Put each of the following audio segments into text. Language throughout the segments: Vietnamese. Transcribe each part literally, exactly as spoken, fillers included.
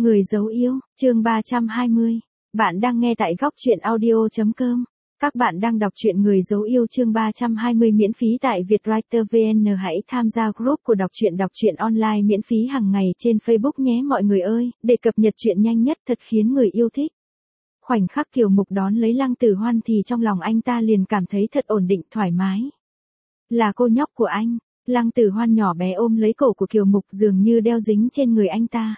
Người dấu yêu, chương ba trăm hai mươi. Bạn đang nghe tại góc truyện audio chấm com. Các bạn đang đọc truyện Người dấu yêu chương ba trăm hai mươi miễn phí tại Vietwriter vê en. Hãy tham gia group của đọc truyện đọc truyện online miễn phí hàng ngày trên Facebook nhé mọi người ơi, để cập nhật truyện nhanh nhất thật khiến người yêu thích. Khoảnh khắc Kiều Mục đón lấy Lăng Tử Hoan thì trong lòng anh ta liền cảm thấy thật ổn định thoải mái. Là cô nhóc của anh, Lăng Tử Hoan nhỏ bé ôm lấy cổ của Kiều Mục dường như đeo dính trên người anh ta.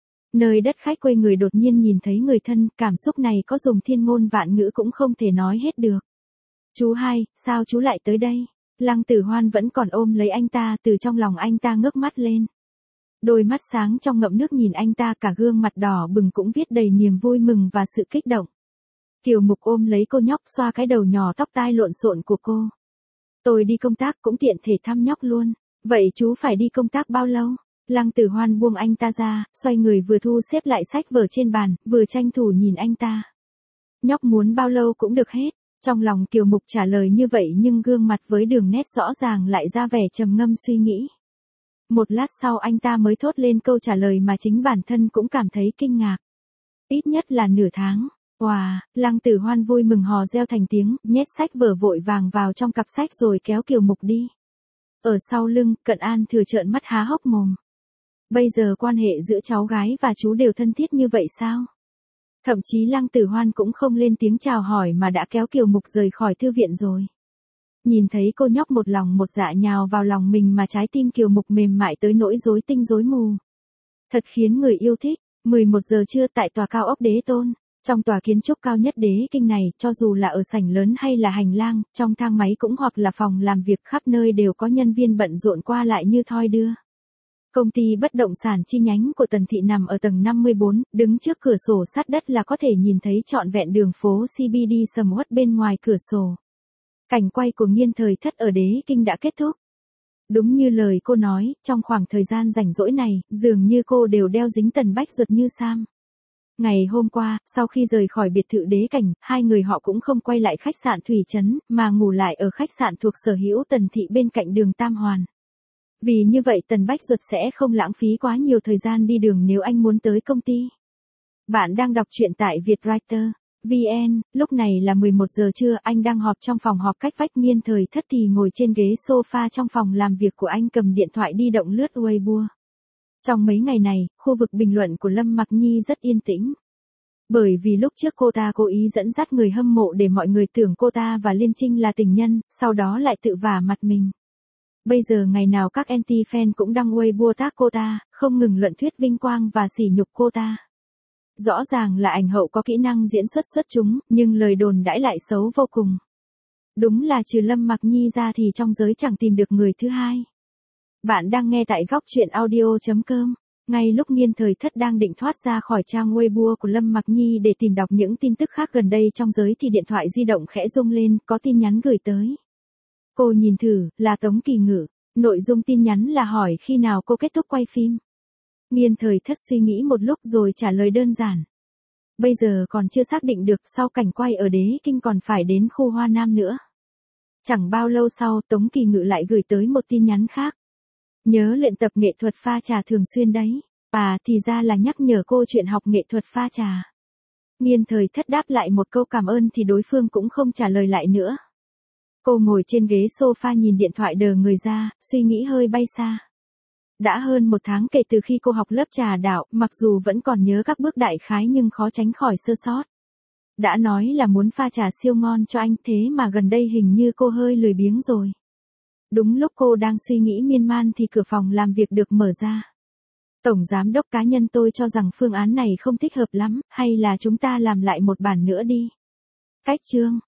Nơi đất khách quê người đột nhiên nhìn thấy người thân, cảm xúc này có dùng thiên ngôn vạn ngữ cũng không thể nói hết được. Chú hai, sao chú lại tới đây? Lăng Tử Hoan vẫn còn ôm lấy anh ta, từ trong lòng anh ta ngước mắt lên. Đôi mắt sáng trong ngậm nước nhìn anh ta, cả gương mặt đỏ bừng cũng viết đầy niềm vui mừng và sự kích động. Kiều Mục ôm lấy cô nhóc xoa cái đầu nhỏ tóc tai lộn xộn của cô. Tôi đi công tác cũng tiện thể thăm nhóc luôn. Vậy chú phải đi công tác bao lâu? Lăng Tử Hoan buông anh ta ra, xoay người vừa thu xếp lại sách vở trên bàn, vừa tranh thủ nhìn anh ta. Nhóc muốn bao lâu cũng được hết. Trong lòng Kiều Mục trả lời như vậy nhưng gương mặt với đường nét rõ ràng lại ra vẻ trầm ngâm suy nghĩ. Một lát sau anh ta mới thốt lên câu trả lời mà chính bản thân cũng cảm thấy kinh ngạc. Ít nhất là nửa tháng. Wow, Lăng Tử Hoan vui mừng hò reo thành tiếng, nhét sách vở vội vàng vào trong cặp sách rồi kéo Kiều Mục đi. Ở sau lưng, Cận An thừa trợn mắt há hốc mồm. Bây giờ quan hệ giữa cháu gái và chú đều thân thiết như vậy sao? Thậm chí Lăng Tử Hoan cũng không lên tiếng chào hỏi mà đã kéo Kiều Mục rời khỏi thư viện rồi. Nhìn thấy cô nhóc một lòng một dạ nhào vào lòng mình mà trái tim Kiều Mục mềm mại tới nỗi rối tinh rối mù. Thật khiến người yêu thích. mười một giờ trưa tại tòa cao ốc Đế Tôn. Trong tòa kiến trúc cao nhất Đế Kinh này, cho dù là ở sảnh lớn hay là hành lang, trong thang máy cũng hoặc là phòng làm việc, khắp nơi đều có nhân viên bận rộn qua lại như thoi đưa. Công ty bất động sản chi nhánh của Tần Thị nằm ở tầng năm mươi bốn, đứng trước cửa sổ sát đất là có thể nhìn thấy trọn vẹn đường phố xê bê đê sầm uất bên ngoài cửa sổ. Cảnh quay của Nghiên Thời Thất ở Đế Kinh đã kết thúc. Đúng như lời cô nói, trong khoảng thời gian rảnh rỗi này, dường như cô đều đeo dính Tần Bách Duật như Sam. Ngày hôm qua, sau khi rời khỏi biệt thự Đế Cảnh, hai người họ cũng không quay lại khách sạn Thủy Trấn, mà ngủ lại ở khách sạn thuộc sở hữu Tần Thị bên cạnh đường Tam Hoàn. Vì như vậy Tần Bách Duật sẽ không lãng phí quá nhiều thời gian đi đường nếu anh muốn tới công ty. Bạn đang đọc truyện tại Vietwriter vê en, lúc này là mười một giờ trưa, anh đang họp trong phòng họp cách vách. Nghiên Thời Thất thì ngồi trên ghế sofa trong phòng làm việc của anh, cầm điện thoại di động lướt Weibo. Trong mấy ngày này, khu vực bình luận của Lâm Mặc Nhi rất yên tĩnh. Bởi vì lúc trước cô ta cố ý dẫn dắt người hâm mộ để mọi người tưởng cô ta và Liên Trinh là tình nhân, sau đó lại tự vả mặt mình. Bây giờ ngày nào các anti-fan cũng đăng Weibo tác cô ta, không ngừng luận thuyết vinh quang và sỉ nhục cô ta. Rõ ràng là ảnh hậu có kỹ năng diễn xuất xuất chúng, nhưng lời đồn đãi lại xấu vô cùng. Đúng là trừ Lâm Mặc Nhi ra thì trong giới chẳng tìm được người thứ hai. Bạn đang nghe tại góc truyện audio chấm com. Ngay lúc Nghiên Thời Thất đang định thoát ra khỏi trang Weibo của Lâm Mặc Nhi để tìm đọc những tin tức khác gần đây trong giới thì điện thoại di động khẽ rung lên, có tin nhắn gửi tới. Cô nhìn thử, là Tống Kỳ Ngự. Nội dung tin nhắn là hỏi khi nào cô kết thúc quay phim. Nghiên Thời Thất suy nghĩ một lúc rồi trả lời đơn giản. Bây giờ còn chưa xác định được, sau cảnh quay ở Đế Kinh còn phải đến khu Hoa Nam nữa. Chẳng bao lâu sau, Tống Kỳ Ngự lại gửi tới một tin nhắn khác. Nhớ luyện tập nghệ thuật pha trà thường xuyên đấy. À, thì ra là nhắc nhở cô chuyện học nghệ thuật pha trà. Nghiên Thời Thất đáp lại một câu cảm ơn thì đối phương cũng không trả lời lại nữa. Cô ngồi trên ghế sofa nhìn điện thoại đờ người ra, suy nghĩ hơi bay xa. Đã hơn một tháng kể từ khi cô học lớp trà đạo, mặc dù vẫn còn nhớ các bước đại khái nhưng khó tránh khỏi sơ sót. Đã nói là muốn pha trà siêu ngon cho anh, thế mà gần đây hình như cô hơi lười biếng rồi. Đúng lúc cô đang suy nghĩ miên man thì cửa phòng làm việc được mở ra. Tổng giám đốc, cá nhân tôi cho rằng phương án này không thích hợp lắm, hay là chúng ta làm lại một bản nữa đi. Cách chương,